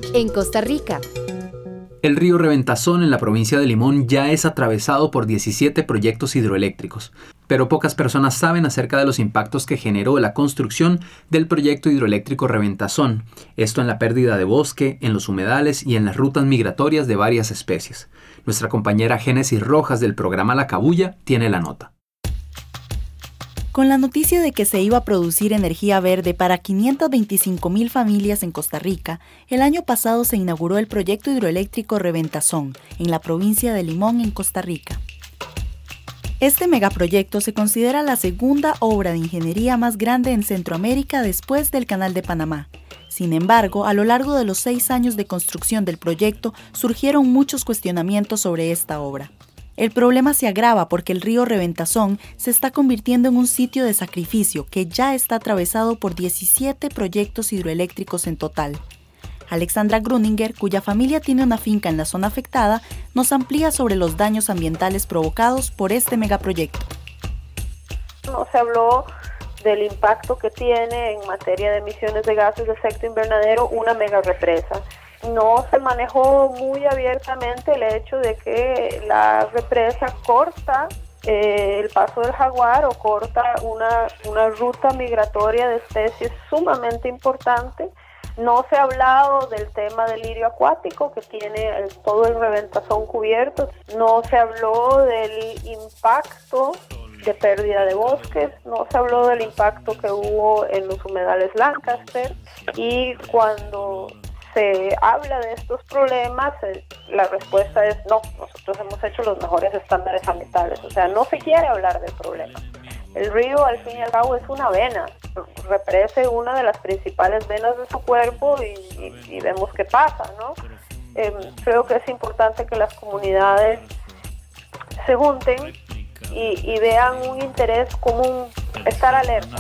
En Costa Rica. El río Reventazón en la provincia de Limón ya es atravesado por 17 proyectos hidroeléctricos, pero pocas personas saben acerca de los impactos que generó la construcción del proyecto hidroeléctrico Reventazón, esto en la pérdida de bosque, en los humedales y en las rutas migratorias de varias especies. Nuestra compañera Génesis Rojas del programa La Cabuya tiene la nota. Con la noticia de que se iba a producir energía verde para 525,000 familias en Costa Rica, el año pasado se inauguró el proyecto hidroeléctrico Reventazón, en la provincia de Limón, en Costa Rica. Este megaproyecto se considera la segunda obra de ingeniería más grande en Centroamérica después del Canal de Panamá. Sin embargo, a lo largo de los 6 años de construcción del proyecto, surgieron muchos cuestionamientos sobre esta obra. El problema se agrava porque el río Reventazón se está convirtiendo en un sitio de sacrificio que ya está atravesado por 17 proyectos hidroeléctricos en total. Alexandra Gruninger, cuya familia tiene una finca en la zona afectada, nos amplía sobre los daños ambientales provocados por este megaproyecto. No se habló del impacto que tiene en materia de emisiones de gases de efecto invernadero una megarepresa. No se manejó muy abiertamente el hecho de que la represa corta el paso del jaguar o corta una ruta migratoria de especies sumamente importante. No se ha hablado del tema del lirio acuático que tiene todo el Reventazón cubierto. No se habló del impacto de pérdida de bosques. No se habló del impacto que hubo en los humedales Lancaster. Y cuando se habla de estos problemas, la respuesta es no, nosotros hemos hecho los mejores estándares ambientales, o sea, no se quiere hablar del problema. El río, al fin y al cabo, es una vena, represe una de las principales venas de su cuerpo y vemos qué pasa, ¿no? Creo que es importante que las comunidades se junten y vean un interés común, estar alerta.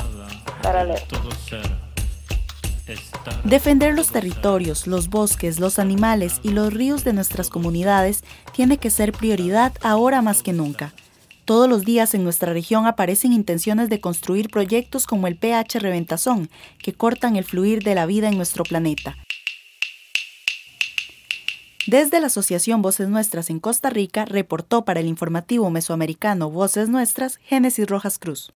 Defender los territorios, los bosques, los animales y los ríos de nuestras comunidades tiene que ser prioridad ahora más que nunca. Todos los días en nuestra región aparecen intenciones de construir proyectos como el PH Reventazón, que cortan el fluir de la vida en nuestro planeta. Desde la Asociación Voces Nuestras en Costa Rica, reportó para el informativo mesoamericano Voces Nuestras, Génesis Rojas Cruz.